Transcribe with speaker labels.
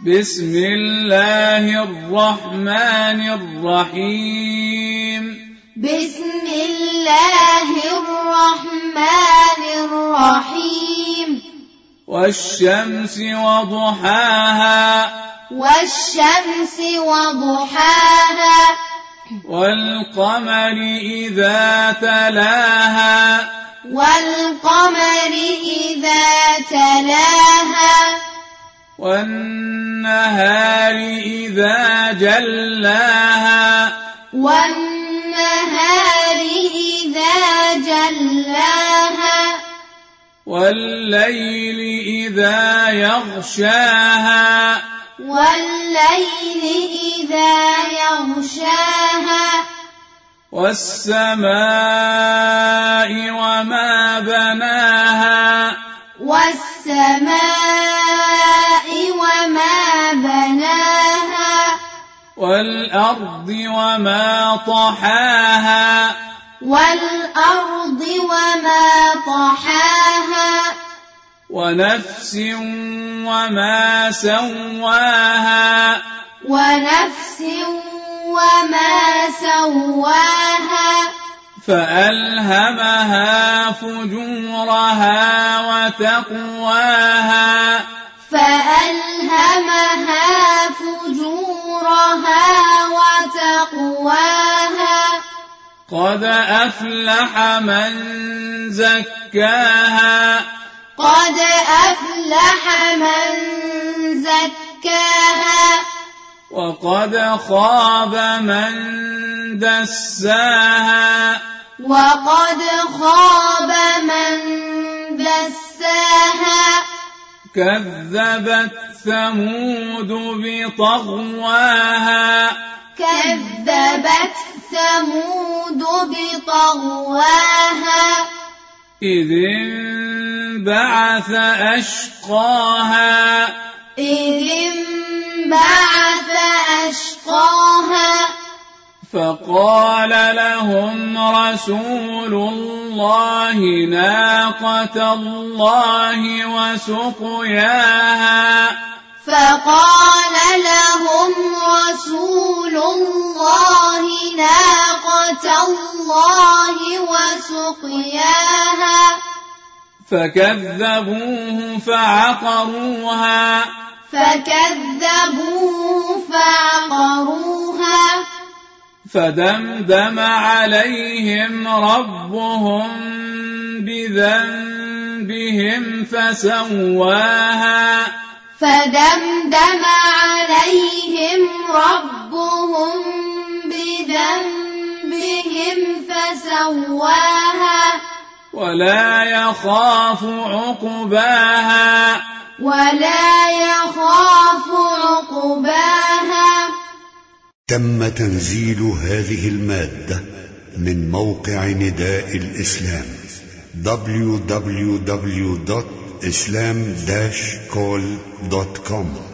Speaker 1: بسم الله الرحمن الرحيم
Speaker 2: بسم الله الرحمن الرحيم
Speaker 1: والشمس وضحاها
Speaker 2: والشمس وضحاها
Speaker 1: والقمر إذا تلاها
Speaker 2: والقمر إذا تلاها
Speaker 1: والنهار إذا جلاها
Speaker 2: والنهار إذا جلاها
Speaker 1: والليل إذا يغشاها
Speaker 2: والليل إذا يغشاها
Speaker 1: والسماء وما بناها
Speaker 2: والسماء وما بناها
Speaker 1: والأرض وما طحاها
Speaker 2: والأرض وما طحاها
Speaker 1: ونفس وما سواها
Speaker 2: ونفس وما سواها
Speaker 1: فألهمها فجورها وتقواها
Speaker 2: فألهمها فجورها وتقواها
Speaker 1: قد أفلح من زكاها
Speaker 2: قد أفلح من زكاها
Speaker 1: وقد خاب من دساها
Speaker 2: وقد خاب من دساها
Speaker 1: كذبت ثمود بطغواها
Speaker 2: كذبت ثمود بطغواها
Speaker 1: إذ انبعث أشقاها
Speaker 2: إذ انبعث أشقاها
Speaker 1: فقال لهم رسول الله ناقة الله وسقياها
Speaker 2: فقال لهم رسول الله ناقة الله وسقياها
Speaker 1: فكذبوه فعقروها فدمدم عليهم ربهم بذنبهم فسواها
Speaker 2: فدمدم عليهم ربهم بذنبهم فسواها
Speaker 1: ولا يخاف عقباها
Speaker 3: تم تنزيل هذه المادة من موقع نداء الإسلام www.islam-call.com